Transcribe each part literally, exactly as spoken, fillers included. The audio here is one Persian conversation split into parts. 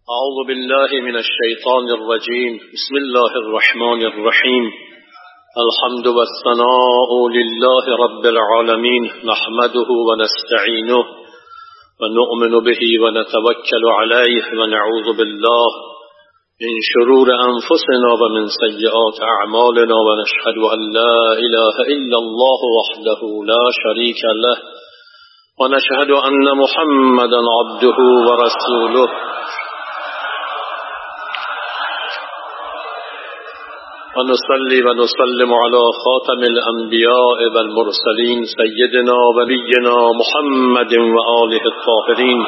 أعوذ بالله من الشيطان الرجيم. بسم الله الرحمن الرحيم. الحمد والثناء لله رب العالمين، نحمده ونستعينه ونؤمن به ونتوكل عليه ونعوذ بالله من شرور أنفسنا ومن سيئات أعمالنا، ونشهد أن لا إله إلا الله وحده لا شريك له، ونشهد أن محمدا عبده ورسوله. ونصلي ونسلم على خاتم الأنبياء والمرسلين سيدنا ونبينا محمد وآله الطاهرين.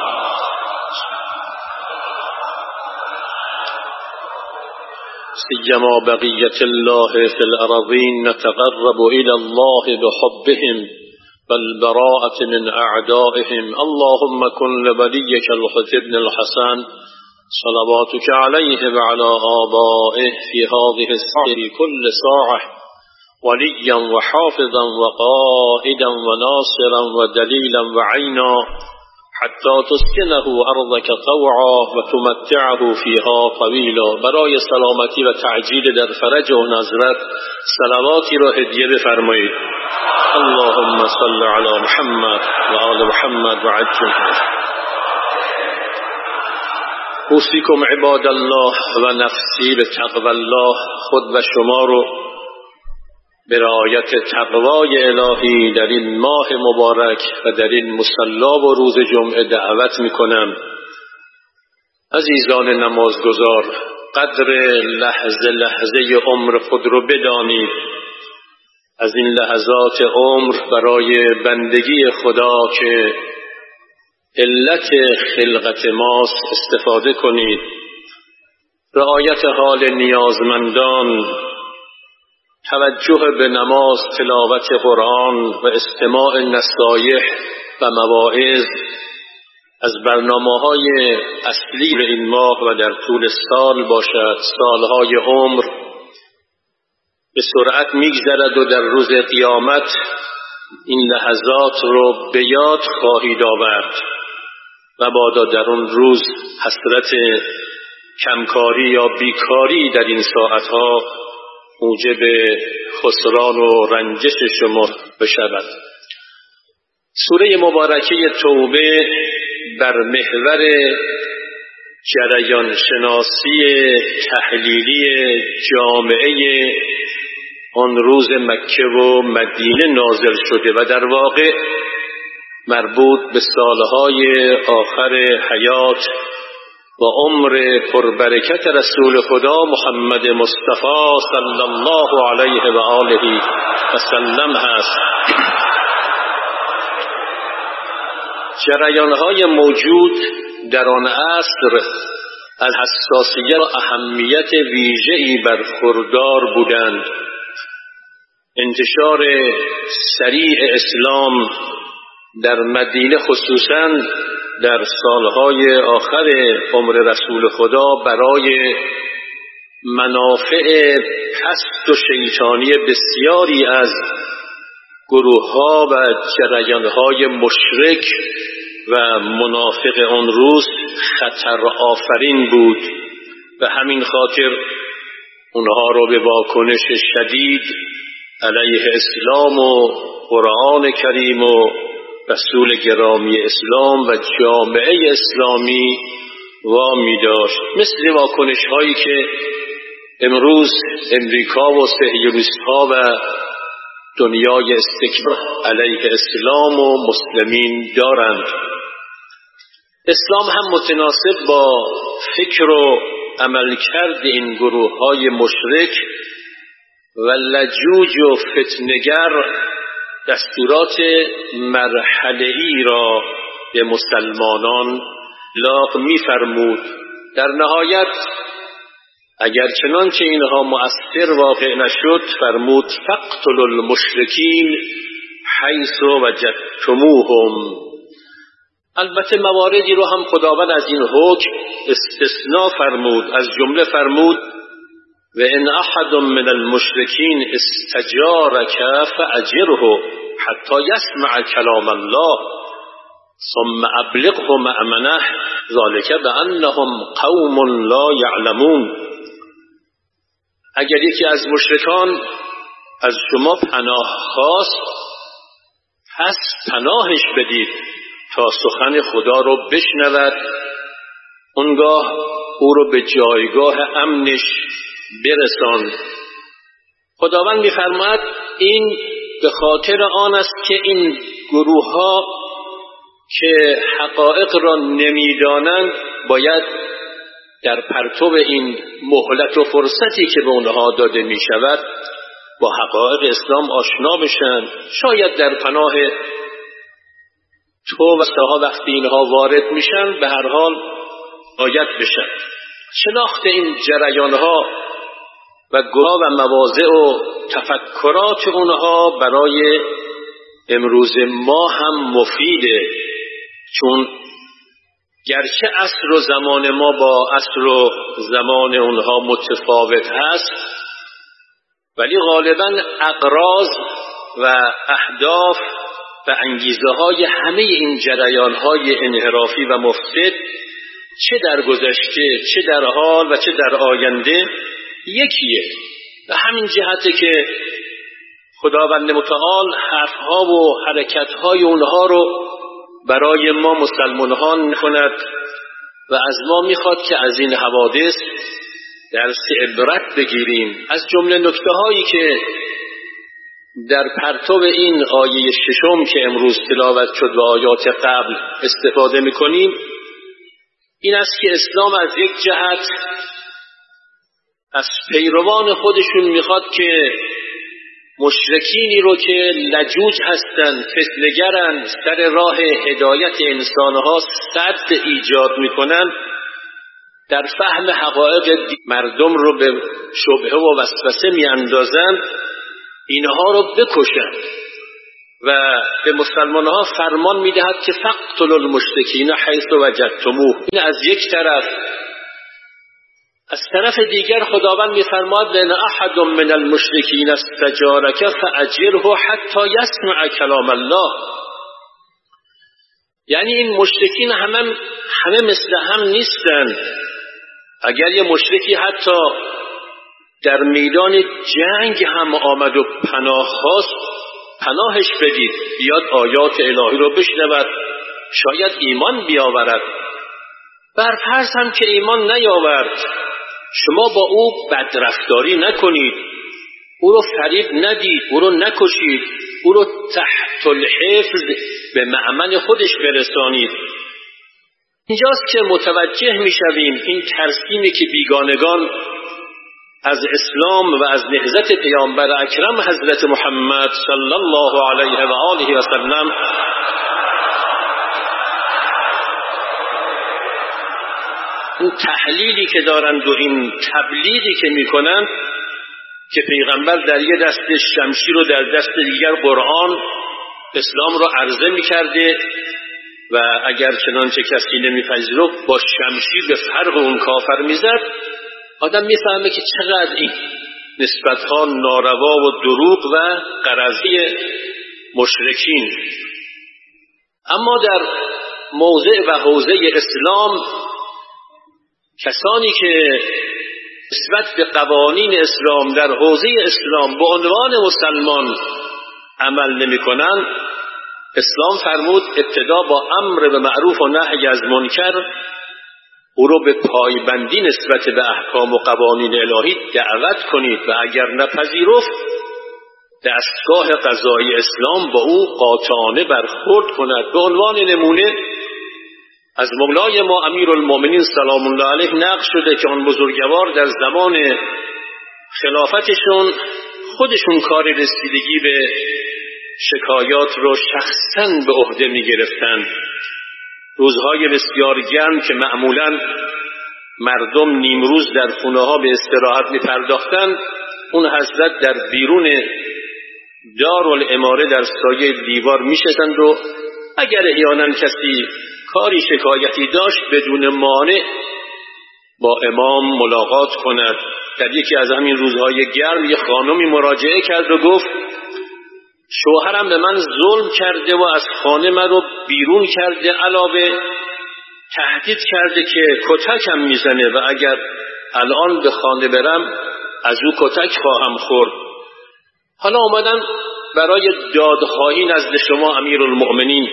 سيما بقية الله في الأرضين، نتقرب إلى الله بحبهم والبراءة من أعدائهم. اللهم كن لوليك الحسن بن الحسن صلواتك عليه وعلى آبائه في هذه الساعة في كل ساعة وليا وحافظا وقائدا وناصرا ودليلا وعينا، حتى تسكنه أرضك طوعا وتمتعه فيها طويلا. برای سلامتی و تعجیل در فرج و نظرت صلواتی را هدیه بفرمایید. اللهم صل على محمد و آل محمد و عجل. اوصیکم عباد الله و نفسی به تقوی الله. خود و شما رو به رعایت تقوای الهی در این ماه مبارک و در این مصلا و روز جمعه دعوت میکنم. عزیزان نمازگزار، قدر لحظه لحظه عمر خود رو بدانید. از این لحظات عمر برای بندگی خدا که علت خلقت ماست استفاده کنید. رعایت حال نیازمندان، توجه به نماز، تلاوت قرآن و استماع نصایح و مواعظ از برنامه‌های اصلی این ماه و در طول سال باشد. سالهای عمر به سرعت می‌گذرد و در روز قیامت این لحظات رو به یاد خواهید آورد و بادا در اون روز حسرت کمکاری یا بیکاری در این ساعتها موجب خسران و رنجش شما بشود. سوره مبارکه توبه بر محور جریان شناسی تحلیلی جامعه آن روز مکه و مدینه نازل شده و در واقع مربوط به سالهای آخر حیات و عمر پربرکت رسول خدا محمد مصطفی صلی الله علیه و آله و سلم هست. جریانهای موجود در آن عصر از حساسیت و اهمیت ویژه‌ای برخوردار بودند. انتشار سریع اسلام در مدینه خصوصاً در سالهای آخر عمر رسول خدا برای منافع پست و شیطانی بسیاری از گروه‌ها و جریان‌های مشرک و منافق آن روز خطر آفرین بود و همین خاطر اونها رو به واکنش شدید علیه اسلام و قرآن کریم و رسول گرامی اسلام و جامعه اسلامی وامی داشت، مثل واکنش هایی که امروز امریکا و صهیونیست ها و دنیای استکبار علیه اسلام و مسلمین دارند. اسلام هم متناسب با فکر و عملکرد این گروه های مشرک و لجوج و فتنگر دستورات مرحله‌ای را به مسلمانان لاغ می‌فرمود. در نهایت اگر چنانچه اینها مؤثر واقع نشد، فرمود فاقتلوا المشرکین حیث وجدتموهم. البته مواردی رو هم خداوند از این حکم استثناء فرمود. از جمله فرمود و ان احد من المشرکین استجارک فاجره حتی یسمع کلام الله. ثم ابلغه مأمنه ذلك بأنهم قوم لا یعلمون. اگر یکی از مشرکان از شما پناه خواست، پس پناهش بدید تا سخن خدا رو بشنود، اونگاه او رو به جایگاه امنش برسان. خداوند می‌فرماید این به خاطر آن است که این گروه ها که حقایق را نمیدانند باید در پرتو این مهلت و فرصتی که به اونها داده می شود با حقایق اسلام آشنا بشن. شاید در پناه تو و ساها وقتی اینها وارد میشن به هر حال آیت بشن. شناخت این جریانها و گروه و مواضع و تفکرات اونها برای امروز ما هم مفیده، چون گرچه عصر و زمان ما با عصر و زمان اونها متفاوت هست، ولی غالباً اغراض و اهداف و انگیزه های همه این جریان های انحرافی و مفسد چه در گذشته چه در حال و چه در آینده یکیه. و همین جهته که خداوند متعال حرفها و حرکتهای اونها رو برای ما مسلمانان کند و از ما میخواد که از این حوادث درس عبرت بگیریم. از جمله نکته هایی که در پرتو این آیه ششم که امروز تلاوت شد و آیات قبل استفاده میکنیم این است که اسلام از یک جهت از پیروان خودشون میخواد که مشرکینی رو که لجوج هستند، فتنه‌گرند، سر راه هدایت انسانها سد ایجاد میکنن، در فهم حقایق مردم رو به شبهه و وسوسه میاندازند، اینها رو بکشن و به مسلمانها فرمان میدهد که فقتلوا المشرکین حیث وجدتموه. این از یک طرف. از طرف دیگر خداوند می‌فرماید لئن احد من المشرکین استجارک فاجره حتی یسمع کلام الله. یعنی این مشرکین همه همه مثل هم نیستند. اگر یه مشرکی حتی در میدان جنگ هم آمد و پناه خواست، پناهش بدید، بیاد آیات الهی رو بشنود، شاید ایمان بیاورد. بر فرض هم که ایمان نیاورد، شما با او بدرفتاری نکنید، او رو فریب ندید، او رو نکشید، او رو تحت الحفظ به مأمن خودش برسانید. اینجاست که متوجه میشویم این ترسیمی که بیگانگان از اسلام و از نهضت پیامبر اکرم حضرت محمد صلی الله علیه و آله و سلم این تحلیلی که دارند و این تبلیغی که میکنند که پیغمبر در یه دست شمشیر و در دست دیگر قرآن اسلام را عرضه میکرده و اگر چنانچه کسی نمیپذیرفت با شمشیر به فرق اون کافر میزد، آدم میفهمه که چقدر این نسبتها ناروا و دروغ و غرضی مشرکین. اما در موضع و حوزه اسلام کسانی که نسبت به قوانین اسلام در حوزه اسلام به عنوان مسلمان عمل نمی کنند، اسلام فرمود ابتدا با امر به معروف و نهی از منکر او رو به پایبندی نسبت به احکام و قوانین الهی دعوت کنید و اگر نپذیرفت دستگاه قضایی اسلام با او قاطعانه برخورد کند. به عنوان نمونه از مولای ما امیرالمؤمنین سلام الله علیه نقل شده که آن بزرگوار در زمان خلافتشون خودشون کار رسیدگی به شکایات رو شخصاً به عهده می گرفتن. روزهای بسیار گرم که معمولاً مردم نیمروز در خونه ها به استراحت می پرداختن، اون حضرت در بیرون دارالاماره در سایه دیوار می شدند و اگر احیانا کسی کاری شکایتی داشت بدون مانع با امام ملاقات کند. در یکی از همین روزهای گرم یک خانمی مراجعه کرد و گفت شوهرم به من ظلم کرده و از خانه من رو بیرون کرده، علاوه تهدید کرده که کتکم میزنه و اگر الان به خانه برم از او کتک خواهم خورد. حالا اومدم برای دادخواهی نزد شما امیرالمؤمنین.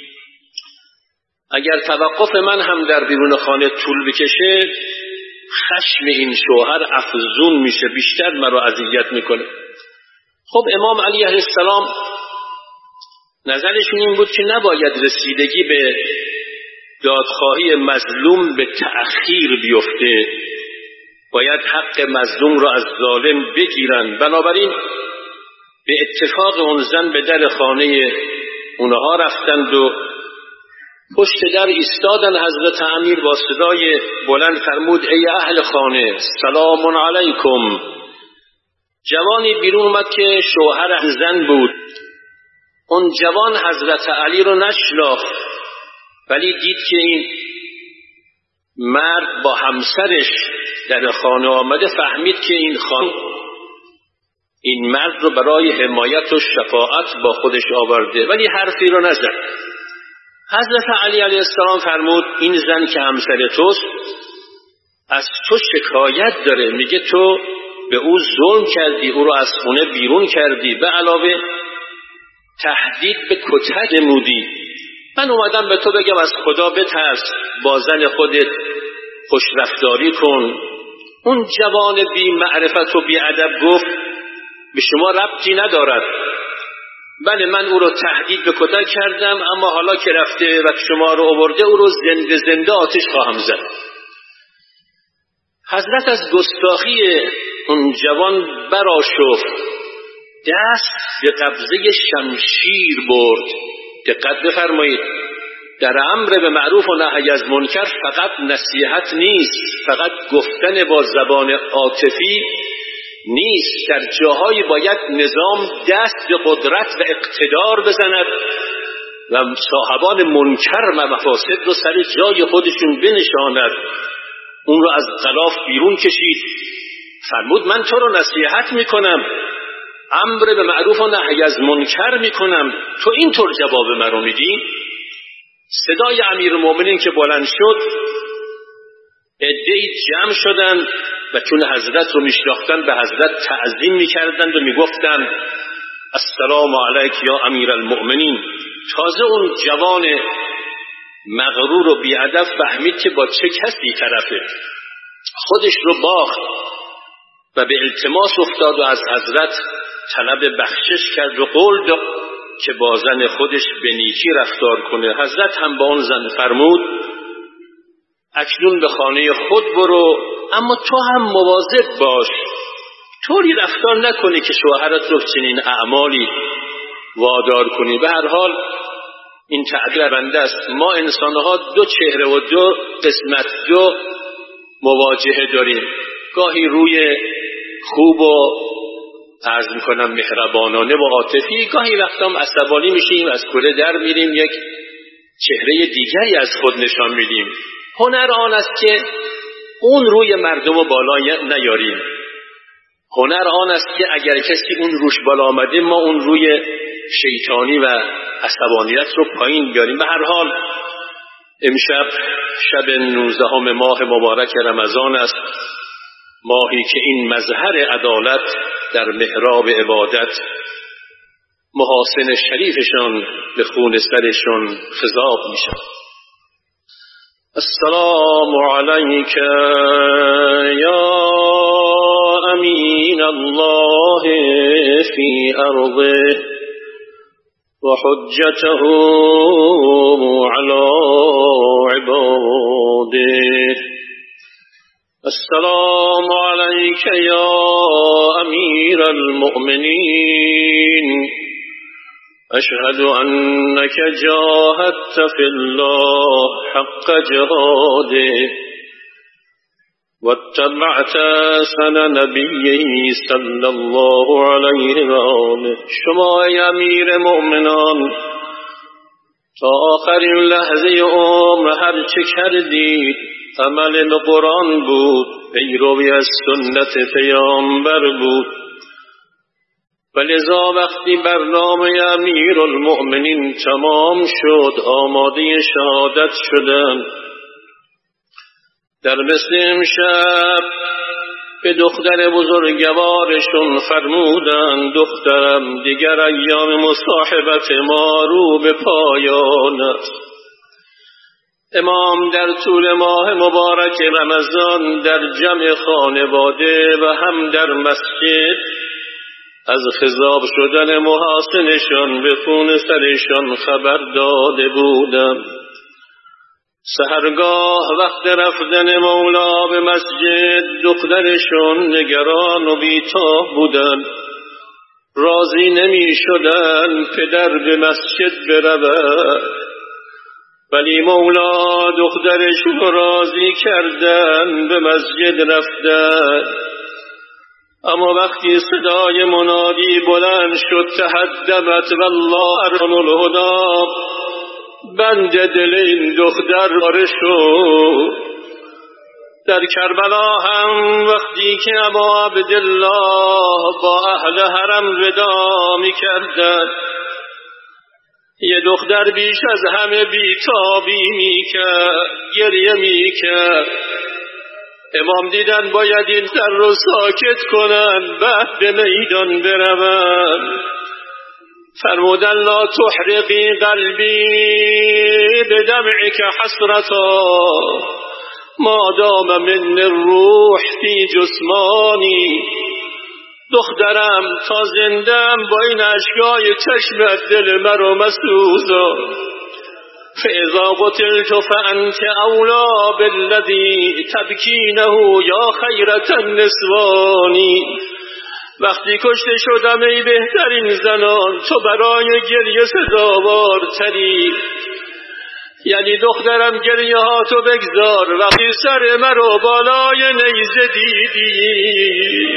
اگر توقف من هم در بیرون خانه طول بکشه، خشم این شوهر افزون میشه، بیشتر مرا اذیت میکنه. خب امام علی علیه السلام نظرشون این بود که نباید رسیدگی به دادخواهی مظلوم به تأخیر بیفته، باید حق مظلوم را از ظالم بگیرن. بنابراین به اتفاق اون زن به در خانه اونها رفتند و پشت در ایستادن. حضرت امیر با صدای بلند فرمود ای اهل خانه سلام علیکم. جوانی بیرون اومد که شوهر زن بود. اون جوان حضرت علی رو نشناخت، ولی دید که این مرد با همسرش در خانه آمده، فهمید که این خان این مرد رو برای حمایت و شفاعت با خودش آورده، ولی حرفی رو نزد. حضرت علی علیه السلام فرمود این زن که همسر توست از تو شکایت داره، میگه تو به او ظلم کردی، او رو از خونه بیرون کردی، به علاوه تهدید به کتک نمودی. من اومدم به تو بگم از خدا بترس، با زن خودت خوش رفتاری کن. اون جوان بی معرفت و بی ادب گفت به شما ربطی ندارد. بله من او رو تهدید به کتک کردم، اما حالا که رفته و شما رو آورده او رو زنده زنده آتش خواهم زد. حضرت از گستاخی اون جوان برآشفت، دست به قبضه شمشیر برد. دقت بفرمایید، در امر به معروف و نهی از منکر فقط نصیحت نیست، فقط گفتن با زبان عاطفی نیست. در جاهای باید نظام دست به قدرت و اقتدار بزند و صاحبان منکر و مفاسد رو سر جای خودشون بنشاند. اون رو از غلاف بیرون کشید، فرمود من تو رو نصیحت میکنم، امر به معروف و نهی از منکر میکنم، تو اینطور جواب من رو میدی؟ صدای امیرالمؤمنین که بلند شد، عده‌ای جمع شدند و چون حضرت رو میشناختند به حضرت تعظیم میکردند و میگفتند السلام علیک یا امیرالمؤمنین. تازه اون جوان مغرور و بی‌ادب فهمید که با چه کسی طرفه، خودش رو باخت و به التماس افتاد و از حضرت طلب بخشش کرد و قول داد که با زن خودش به نیکی رفتار کنه. حضرت هم با اون زن فرمود اکنون به خانه خود برو، اما تو هم مواظب باش، طوری رفتار نکنی که شوهرت رو چنین اعمالی وادار کنی. به هر حال این تعبیر بنده است، ما انسانها دو چهره و دو قسمت، دو مواجهه داریم. گاهی روی خوب و عرض میکنم مهربانانه و عاطفی، گاهی وقتا عصبانی میشیم، از کوره در میریم، یک چهره دیگری از خود نشان میدیم. هنر آن است که اون روی مردم رو بالا نیاریم. هنر آن است که اگر کسی اون روش بالا آمده ما اون روی شیطانی و عصبانیت رو پایین بیاریم. به هر حال امشب شب نوزدهم ماه مبارک رمضان است، ماهی که این مظهر عدالت در محراب عبادت محاسن شریفشان به خون سرشون خضاب میشن. السلام علیک یا امین الله فی ارضه و حجته علی عباده. السلام علیک یا امیر المؤمنین اشهد انک جاهدت فی الله حق جهاده واتبعت سنن نبیه صلی الله علیه و آله. شما ای امیر مؤمنان تا آخرین لحظه عمر هر چه کردید عمل به قرآن بود، پیروی از سنت پیامبر بود. و لذا وقتی برنامه امیر المؤمنین تمام شد، آماده شهادت شدن، در مثل امشب به دختر بزرگوارشون فرمودن دخترم دیگر ایام مصاحبت ما رو به پایان است. امام در طول ماه مبارک رمضان در جمع خانواده و هم در مسجد از خضاب شدن محاسنشان به خون سرشان خبر داده بودم. سحرگاه وقت رفتن مولا به مسجد دخترشون نگران و بیتاب بودن، راضی نمی شدن پدر به مسجد برود، ولی مولا دخترشون راضی کردن به مسجد رفتن. اما وقتی صدای منادی بلند شد تهدمت والله ارن الهدا، بند دل این دختر پاره شد. در کربلا هم وقتی که ابا عبدالله با اهل حرم ودا می کردن، یه دختر بیش از همه بیتابی می کرد، گریه می کرد. امام دیدن باید این سر رو ساکت کنن، بعد به میدان برون. فرمودن لا تحرقی قلبی بدمعک حسرتا ما دام من الروح فی جسمانی. دخترم تا زندم با این اشکای چشمت دل مرا مسوزان. فاذا قتلت فانت اولا بالذی تبکینه یا خیرة النسوانی. وقتی کشته شدم ای بهترین زنان، تو برای گریه سزاوارتری. یعنی دخترم گریه ها تو بگذار وقتی سر مرا بالای نیزه دیدی.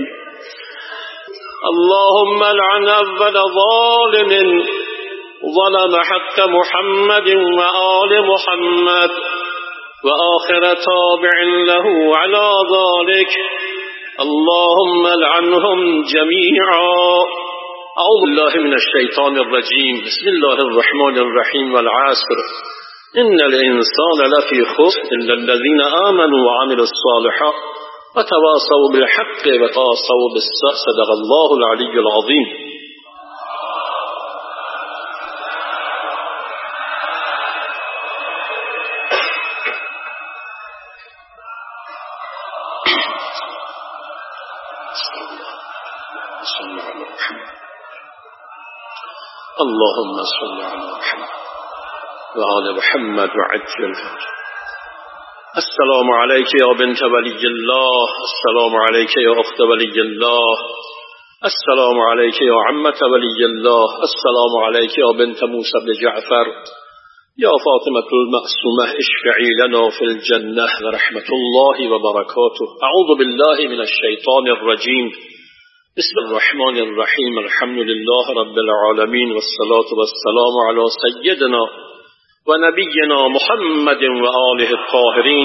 اللهم لعن اول ظالم ظلم حق محمد و آل محمد و آخر تابع له على ذلك. اللهم لعنهم جميعا. اعوذ بالله من الشیطان الرجیم. بسم الله الرحمن الرحیم. والعصر ان الانسان لفی خسر الا الذين آمنوا وعملوا الصالحات وتواصوا بالحق وتواصوا بالصبر. صدق الله العلی العظیم. اللهم صل على محمد وآل محمد وعجل فرجه. السلام عليك يا بنت ولي الله، السلام عليك يا أخت ولي الله، السلام عليك يا عمة ولي الله، السلام عليك يا بنت موسى بن جعفر، يا فاطمة المعصومة اشفعي لنا في الجنة ورحمة الله وبركاته. أعوذ بالله من الشيطان الرجيم. بسم الرحمن الرحيم. الحمد لله رب العالمين والصلاة والسلام على سيدنا ونبينا محمد وآله الطاهرين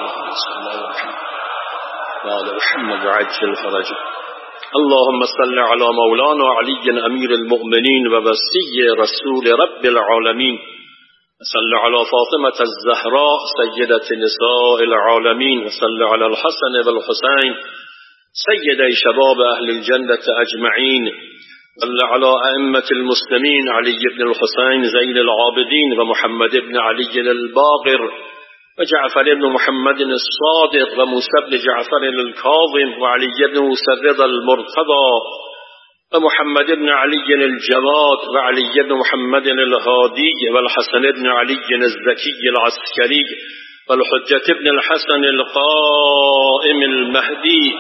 وآل محمد وعجل فرجه. اللهم صل على مولانا علي أمير المؤمنين ووصي رسول رب العالمين. صل على فاطمة الزهراء سيدة نساء العالمين. وصل على الحسن والحسين سيدي شباب أهل الجنة أجمعين. صل على أئمة المسلمين علي بن الحسين زين العابدين ومحمد بن علي الباقر وجعفر بن محمد الصادق وموسى بن جعفر الكاظم وعلي بن موسى الرضا المرتضى ومحمد بن علي الجواد وعلي بن محمد الهادي والحسن بن علي الزكي العسكري والحجة بن الحسن القائم المهدي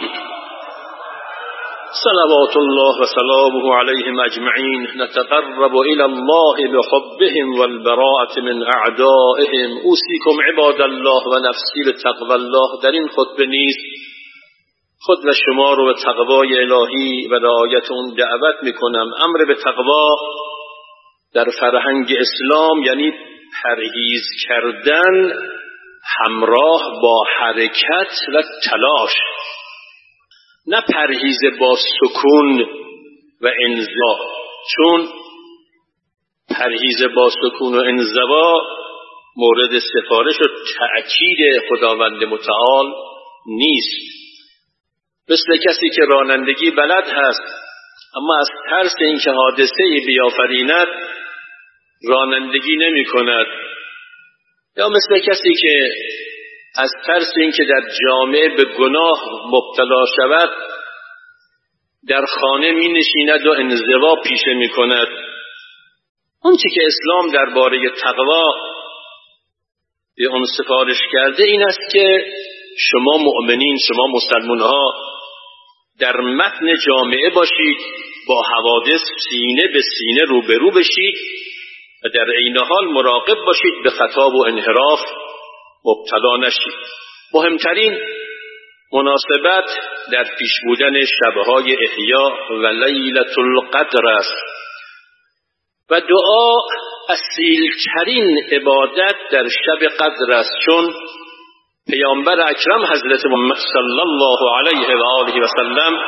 صلوات الله وسلامه عليهم أجمعين. نتقرب إلى الله بحبهم والبراءة من أعدائهم. أوصيكم عباد الله ونفسي بتقوى الله. در این خطبه نیست خود و شما رو به تقوای الهی و رعایت اون دعوت میکنم. امر به تقوا در فرهنگ اسلام یعنی پرهیز کردن همراه با حرکت و تلاش، نه پرهیز با سکون و انزوا، چون پرهیز با سکون و انزوا مورد سفارش و تأکید خداوند متعال نیست. مثل کسی که رانندگی بلد هست اما از ترس اینکه حادثه‌ای بیافریند رانندگی نمی کند، یا مثل کسی که از ترس اینکه در جامعه به گناه مبتلا شود در خانه می نشیند و انزوا پیشه می کند. آنچه که اسلام درباره تقوا به آن سفارش کرده این است که شما مؤمنین، شما مسلمان ها در متن جامعه باشید، با حوادث سینه به سینه روبرو بشید و در عین حال مراقب باشید به خطا و انحراف مبتلا نشید. مهمترین مناسبت در پیش بودن شبهای احیا و لیلة القدر است و دعا اصیلترین عبادت در شب قدر است، چون پیامبر اکرم حضرت محمد صلی الله علیه و آله و سلم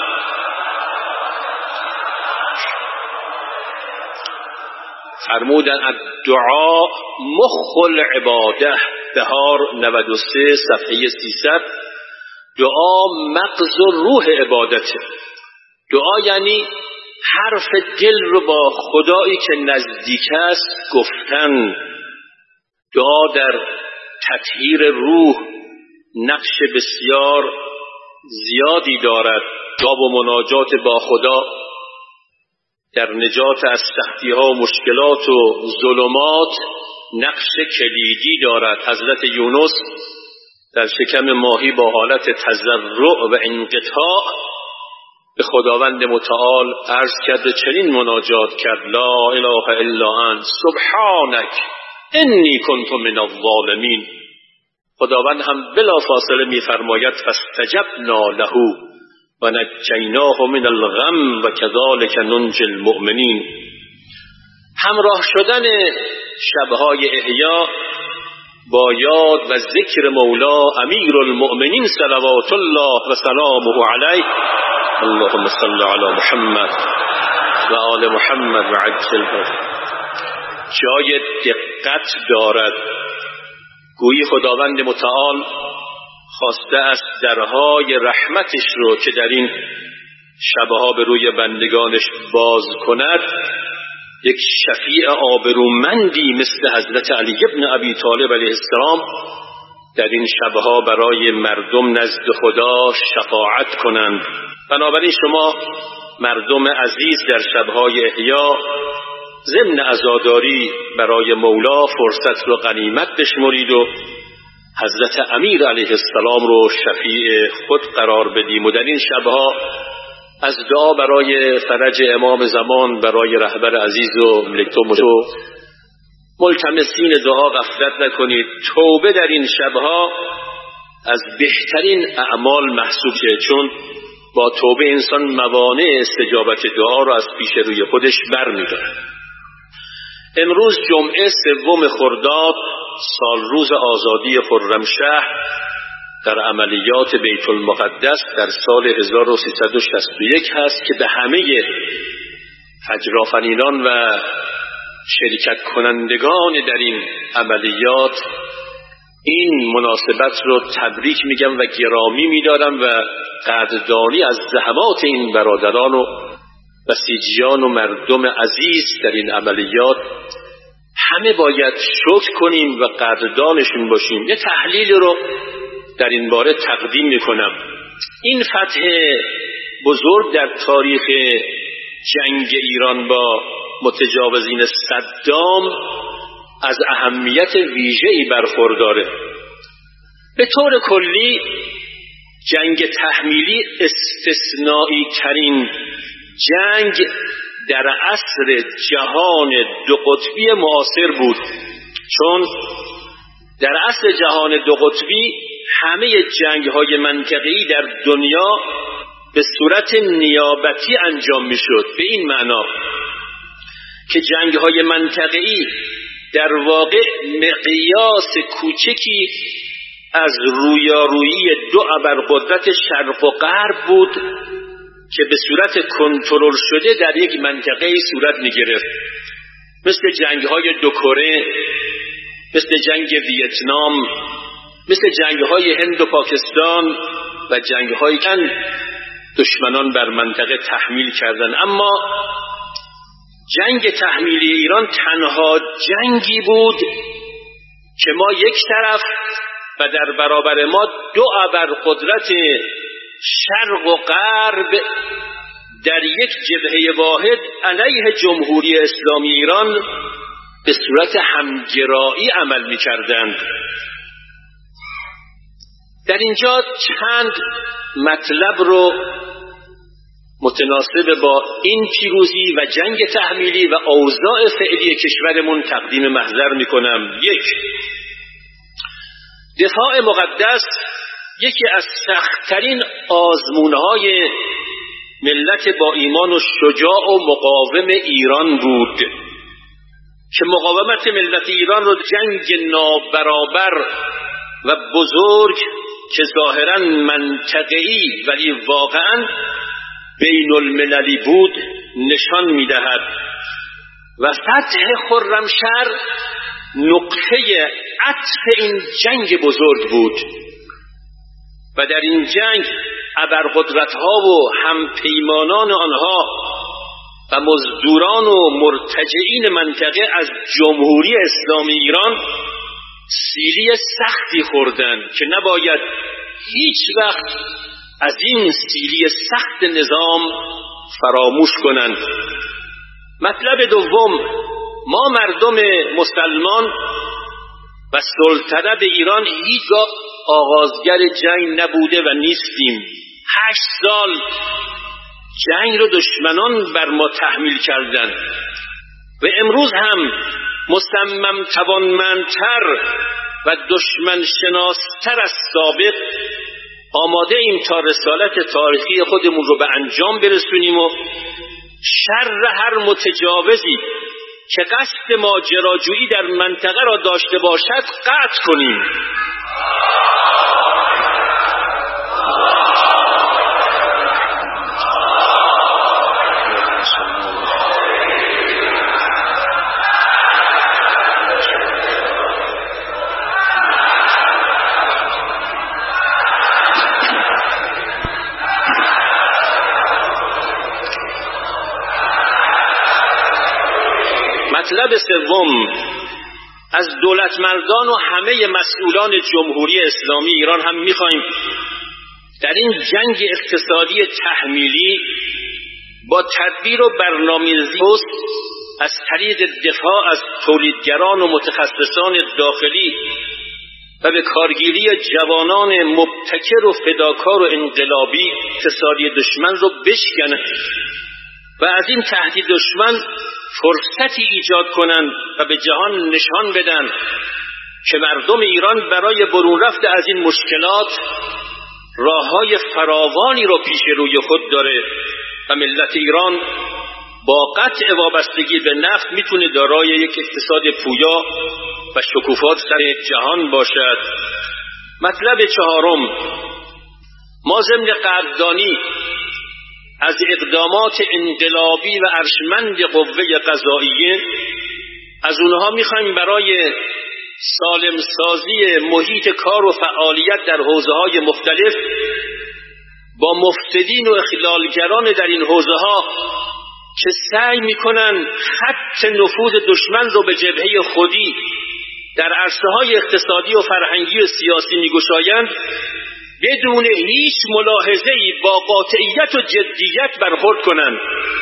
فرمودن الدعا مخ العباده، بهار نود و سه صفحه سیصد. دعا مغز و روح عبادته. دعا یعنی حرف دل رو با خدایی که نزدیک است گفتن. دعا در تطهیر روح نقش بسیار زیادی دارد. دعا و مناجات با خدا در نجات از سختی‌ها و مشکلات و ظلمات نقش کلیدی دارد. حضرت یونس در شکم ماهی با حالت تضرع و انقطاع به خداوند متعال عرض کرد و چنین مناجات کرد: لا اله الا انت سبحانک انی کنت من الظالمین. خداوند هم بلا فاصله می‌فرماید فاستجبنا له و نجیناه من الغم و کذالک ننجی المؤمنین. همراه شدن شبهای احیا با یاد و ذکر مولا امیر المؤمنین صلوات الله و سلامه علیه، اللهم صل علی محمد و آل محمد و عجل جای دقت دارد. گویی خداوند متعال خواسته است درهای رحمتش رو که در این شبها به روی بندگانش باز کند، یک شفیع آبرومندی مثل حضرت علی ابن ابی طالب علیه السلام در این شبها برای مردم نزد خدا شفاعت کنند. بنابراین شما مردم عزیز در شبهای احیا ضمن عزاداری برای مولا فرصت رو غنیمت بشمرید و حضرت امیر علیه السلام رو شفیع خود قرار بدیم و در این شبها از دعا برای فرج امام زمان، برای رهبر عزیز و مملکت و ملتمسین دعا غفلت نکنید. توبه در این شبها از بهترین اعمال محسوب شد، چون با توبه انسان موانع استجابت دعا را از پیش روی خودش برمی‌دارد. امروز جمعه سوم خرداد سال روز آزادی خرمشهر در عملیات بیت المقدس در سال هزار و سیصد و شصت و یک هست که به همه فجرآفرینان و شرکت کنندگان در این عملیات این مناسبت رو تبریک میگم و گرامی میدارم و قدردانی از زحمات این برادران و بسیجیان و مردم عزیز در این عملیات. همه باید شکر کنیم و قدردانشون باشیم. یه تحلیل رو در این باره تقدیم میکنم. این فتح بزرگ در تاریخ جنگ ایران با متجاوزین صدام از اهمیت ویژه‌ای برخورداره. به طور کلی جنگ تحمیلی استثنایی ترین جنگ در عصر جهان دو قطبی معاصر بود، چون در عصر جهان دو قطبی همه جنگ‌های منطقه‌ای در دنیا به صورت نیابتی انجام می‌شد، به این معنا که جنگ‌های منطقه‌ای در واقع مقیاس کوچکی از رویارویی دو ابرقدرت شرق و غرب بود که به صورت کنترل شده در یک منطقه صورت می‌گرفت، مثل جنگ‌های دو کره، مثل جنگ ویتنام، مثل جنگ‌های هند و پاکستان و جنگ‌هایی که دشمنان بر منطقه تحمیل کردند. اما جنگ تحمیلی ایران تنها جنگی بود که ما یک طرف و در برابر ما دو ابرقدرت شرق و غرب در یک جبهه واحد علیه جمهوری اسلامی ایران به صورت همگرایی عمل می‌کردند. در اینجا چند مطلب رو متناسب با این پیروزی و جنگ تحمیلی و اوضاع فعلی کشورمون تقدیم محضر میکنم. یک، دفاع مقدس یکی از سخت‌ترین آزمون‌های ملت با ایمان و شجاع و مقاوم ایران بود که مقاومت ملت ایران رو جنگ نابرابر و بزرگ که ظاهراً منطقه‌ای ولی واقعاً بین المللی بود نشان می‌دهد و فتح خرمشهر نقطه عطف این جنگ بزرگ بود و در این جنگ ابرقدرت‌ها و همپیمانان آنها و مزدوران و مرتجعین منطقه از جمهوری اسلامی ایران سیلی سختی خوردند که نباید هیچ وقت از این سیلی سخت نظام فراموش کنند. مطلب دوم، ما مردم مسلمان و سلطنت ایران هیچگاه آغازگر جنگ نبوده و نیستیم. هشت سال جنگ رو دشمنان بر ما تحمیل کردند و امروز هم مصمم توانمندتر و دشمن شناستر از سابق آماده ایم تا رسالت تاریخی خودمون رو به انجام برسونیم و شر هر متجاوزی که قصد ماجراجویی در منطقه را داشته باشد قطع کنیم. مطلب سوم، از دولتمردان و همه مسئولان جمهوری اسلامی ایران هم می‌خوایم در این جنگ اقتصادی تحمیلی با تدبیر و برنامه‌ریزی از طریق دفاع از تولیدگران و متخصصان داخلی و به کارگیری جوانان مبتکر و فداکار و انقلابی اقتصادی دشمن رو بشکنند و از این تهدید دشمن فرصتی ایجاد کنند و به جهان نشان بدن که مردم ایران برای برون رفت از این مشکلات راه‌های فراوانی رو پیش روی خود داره و ملت ایران با قطع وابستگی به نفت میتونه دارای یک اقتصاد پویا و شکوفا سر جهان باشد. مطلب چهارم، ما ضمن قدردانی از اقدامات انقلابی و ارشمند قوه قضاییه از اونها میخوایم برای سالم سازی محیط کار و فعالیت در حوزه‌های مختلف با مفسدین و اخلالگران در این حوزه‌ها که سعی میکنن خط نفوذ دشمن رو به جبهه خودی در عرصه‌های اقتصادی و فرهنگی و سیاسی میگشایند بدون هیچ ملاحظه‌ای با قاطعیت و جدیت برخورد کنند.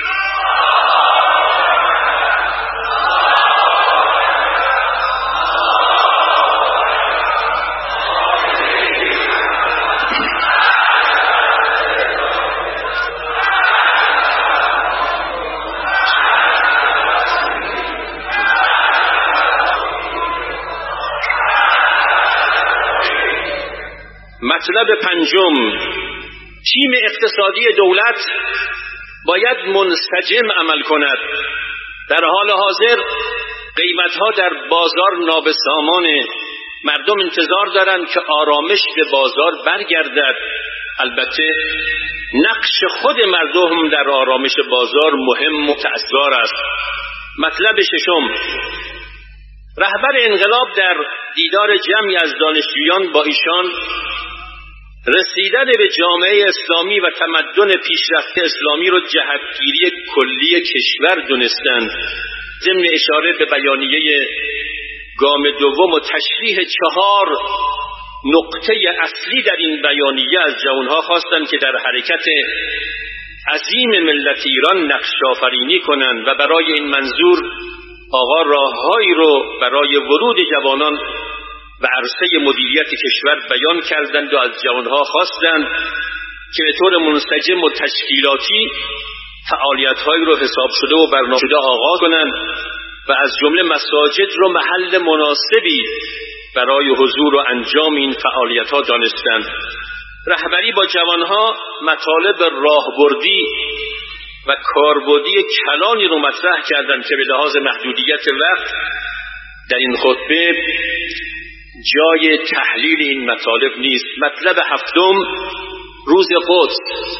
مطلب پنجم، تیم اقتصادی دولت باید منسجم عمل کند. در حال حاضر قیمت‌ها در بازار نابسامانه مردم انتظار دارند که آرامش به بازار برگردد. البته نقش خود مردم در آرامش بازار مهم و تأثیرگذار است. مطلب ششم، رهبر انقلاب در دیدار جمعی از دانشجویان با ایشان رسیدن به جامعه اسلامی و تمدن پیشرفته اسلامی را جهتگیری کلی کشور دونستند. ضمن اشاره به بیانیه گام دوم و تشریح چهار نقطه اصلی در این بیانیه از جوانها خواستند که در حرکت عظیم ملت ایران نقش آفرینی کنند و برای این منظور آقا راههایی رو برای ورود جوانان و عرصه مدیریت کشور بیان کردند و از جوانها خواستند که به طور منسجم و تشکیلاتی فعالیت‌هایی رو حساب شده و برنامه شده آغاز کنند و از جمله مساجد رو محل مناسبی برای حضور و انجام این فعالیت‌ها دانستند. رهبری با جوانها مطالب راهبردی و کاربردی کلانی رو مطرح کردند که به لحاظ محدودیت وقت در این خطبه جای تحلیل این مطالب نیست. مطلب هفتم، روز قدس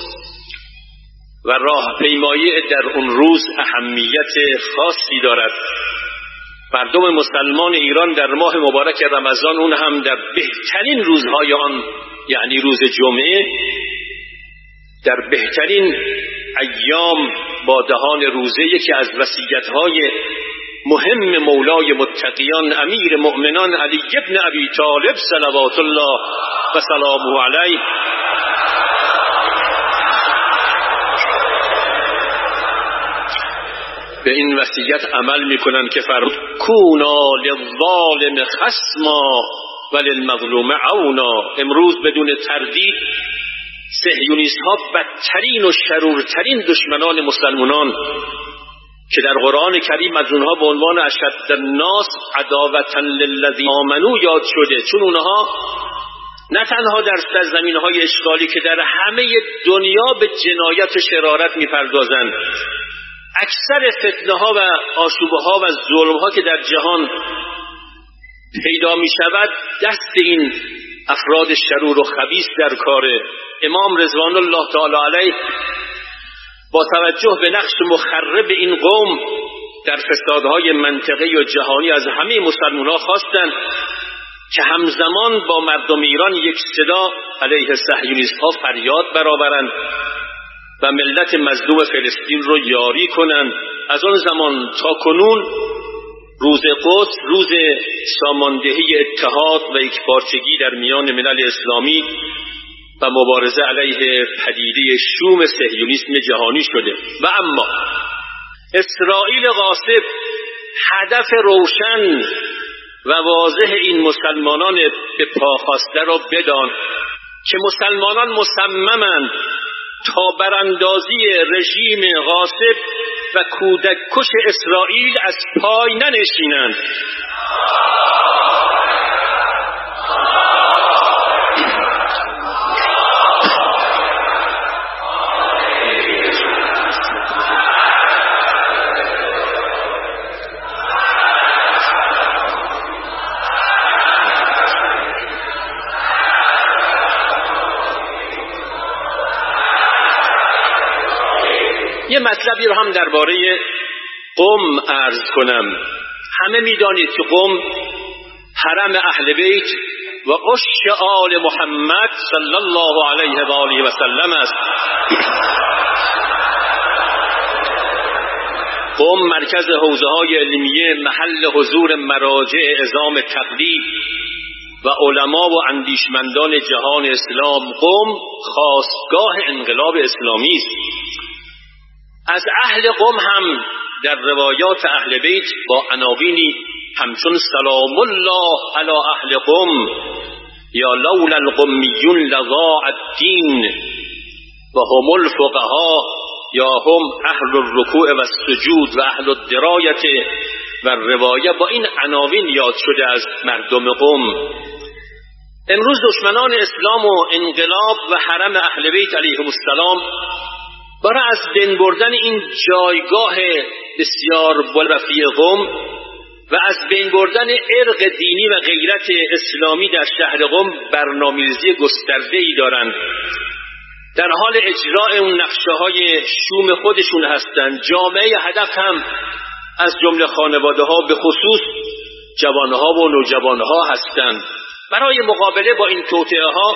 و راهپیمایی در اون روز اهمیت خاصی دارد. مردم مسلمان ایران در ماه مبارک رمضان، اون هم در بهترین روزهای آن، یعنی روز جمعه، در بهترین ایام با دهان روزه یکی از وصیت‌های مهم مولای متقیان امیر مؤمنان علی ابن ابی طالب صلوات الله و سلامه علیه به این وصیت عمل میکنن که فرمود کونا للظالم خصما و للمظلوم عونا. امروز بدون تردید صهیونیست ها بدترین و شرورترین دشمنان مسلمانان که در قرآن کریم از اونها به عنوان اشد الناس عداوة للذین آمنوا یاد شده، چون اونها نه تنها در سرزمین‌های اشغالی که در همه دنیا به جنایت و شرارت می‌پردازند، اکثر فتنه‌ها و آشوب‌ها و ظلم‌ها که در جهان پیدا می‌شود دست این افراد شرور و خبیث در کاره. امام رضوان الله تعالی علیه با توجه به نقش مخرب این قوم در فسادهای منطقه‌ای و جهانی از همه مسلمان‌ها خواستند که همزمان با مردم ایران یک صدا علیه صهیونیست‌ها فریاد برآورند و ملت مظلوم فلسطین رو یاری کنند. از آن زمان تا کنون روز قدس روز ساماندهی اتحاد و یکپارچگی در میان ملل اسلامی و مبارزه علیه پدیده شوم صهیونیسم جهانی شده. و اما اسرائیل غاصب هدف روشن و واضح این مسلمانان به پا خواسته را بدان که مسلمانان مصممند تا براندازی رژیم غاصب و کودک کش اسرائیل از پای ننشینند. یه مطلبی رو هم درباره قم عرض کنم. همه میدانید که قم حرم اهل بیت و عشق آل محمد صلی الله علیه و آله و سلم است. قم مرکز حوزه‌های علمیه، محل حضور مراجع عظام تقلید و علما و اندیشمندان جهان اسلام. قم خاستگاه انقلاب اسلامی است. از اهل قم هم در روایات اهل بیت با عناوینی همچون سلام الله علی اهل قم یا لولا القمیون لضاع الدین و هم الفقها یا هم اهل الرکوع و السجود و اهل الدرایت و روایه با این عناوین یاد شده از مردم قم. امروز دشمنان اسلام و انقلاب و حرم اهل بیت علیهم السلام برای از بین بردن این جایگاه بسیار بالرفیع قم و از بین بردن ارق دینی و غیرت اسلامی در شهر قم برنامه‌ریزی گسترده‌ای دارند. در حال اجرای اون نقشه‌های شوم خودشون هستند. جامعه هدف هم از جمله خانواده‌ها به خصوص جوانها و نوجوانها هستند. برای مقابله با این توطئه‌ها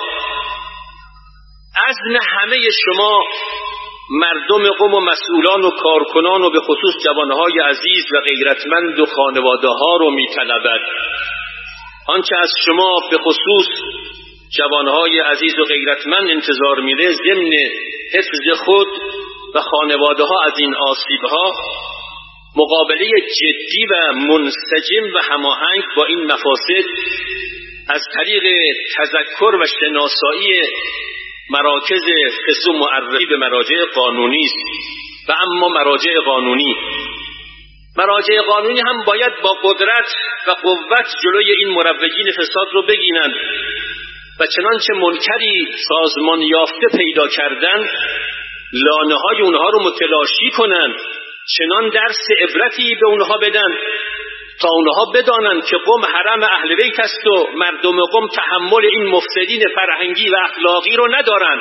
عزم همه شما مردم قم و مسئولان و کارکنان و به خصوص جوانهای عزیز و غیرتمند و خانواده‌ها رو می‌طلبد. آنچه از شما به خصوص جوانهای عزیز و غیرتمند انتظار میره ضمن حفظ خود و خانواده‌ها از این آسیب‌ها، مقابله جدی و منسجم و هماهنگ با این مفاسد از طریق تذکر و شناسایی مراکز فقه معرفی به مراجع قانونی است. و اما مراجع قانونی مراجع قانونی هم باید با قدرت و قوت جلوی این مروجین فساد رو بگیرند و چنانچه منکری سازمان یافته پیدا کردن لانه های اونها رو متلاشی کنند، چنان درس عبرتی به اونها بدن تا اونها بدانند که قم حرم اهل بیت است و مردم قم تحمل این مفسدین فرهنگی و اخلاقی رو ندارند.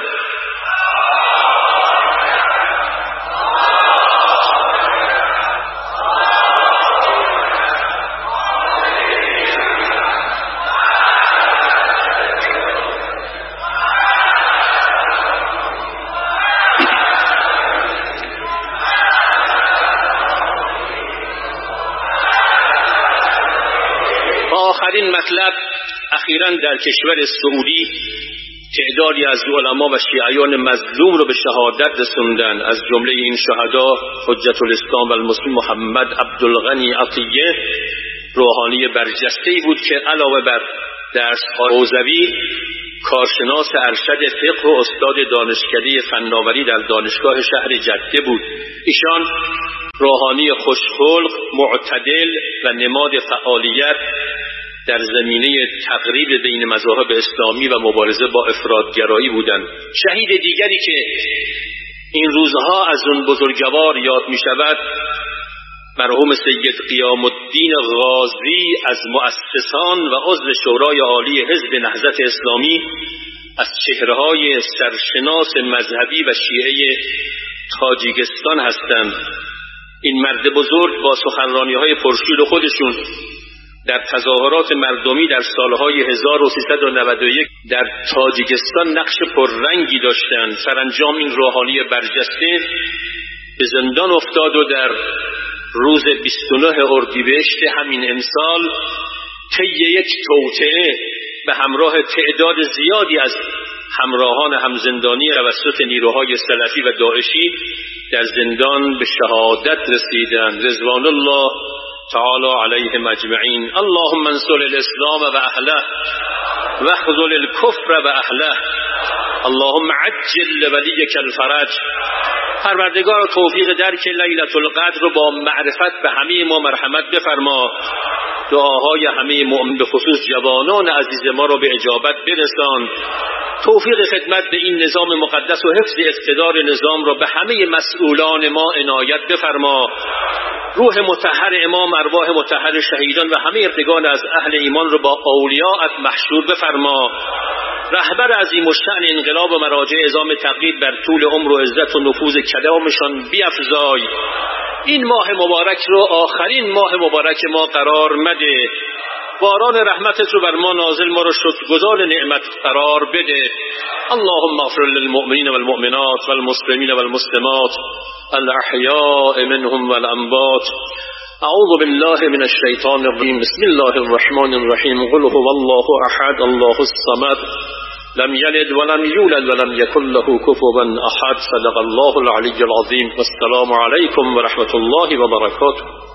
آخرین مطلب، اخیراً در کشور سعودی تعدادی از علما و شیعیان مظلوم رو به شهادت رسوندن. از جمله این شهدا حجت الاسلام و المسلمین محمد عبدالغنی عطیه، روحانی برجسته‌ای بود که علاوه بر درس‌های حوزوی کارشناس ارشد فقه و استاد دانشکده فناوری در دانشگاه شهر جده بود. ایشان روحانی خوشخلق، معتدل و نماد فعالیت در زمینه تقریب بین مذاهب اسلامی و مبارزه با افراطگرایی بودند. شهید دیگری که این روزها از اون بزرگوار یاد می شود مرحوم سید قیام الدین غازی از مؤسسان و عضو شورای عالی حزب نهضت اسلامی، از چهره‌های سرشناس مذهبی و شیعه تاجیکستان هستند. این مرد بزرگ با سخنرانی‌های پرشور خودشون در تظاهرات مردمی در سالهای هزار و سیصد و نود و یک در تاجیکستان نقش پررنگی داشتند. سرانجام این روحانی برجسته به زندان افتاد و در روز بیست و نه اردیبهشت همین امسال طی یک توطئه به همراه تعداد زیادی از همراهان همزندانی توسط نیروهای سلفی و داعشی در زندان به شهادت رسیدند. رضوان الله تعالی علیهم اجمعین. اللهم انصر الاسلام و اهله واخذل الكفر و اهله. اللهم عجل لولیک الفرج. پروردگار توفیق درک لیلة القدر رو با معرفت به همه ما مرحمت بفرما. دعاهای همه مؤمن به خصوص جوانان عزیز ما رو به اجابت برسان. توفیق خدمت به این نظام مقدس و حفظ اقتدار نظام را به همه مسئولان ما عنایت بفرما. روح مطهر امام، ارواح مطهر شهیدان و همه ارتگان از اهل ایمان رو با اولیاءت محشور بفرما. رهبر عظیم الشأن انقلاب و مراجع عظام تقلید بر طول عمر و عزت و نفوذ کلامشان بیفزای. این ماه مبارک رو آخرین ماه مبارک ما قرار مده. باران رحمتت رو بر ما نازل، ما رو شکرگزار نعمت قرار بده. اللهم اغفر للمؤمنین والمؤمنات والمسلمین والمسلمات الاحیاء منهم والاموات. اعوذ بالله من الشیطان الرجیم. بسم الله الرحمن الرحیم. قل هو الله احد الله الصمد لم یلد ولم یولد ولم یکن له کفوا احد. صدق الله العلی العظیم. والسلام علیکم ورحمة الله وبرکاته.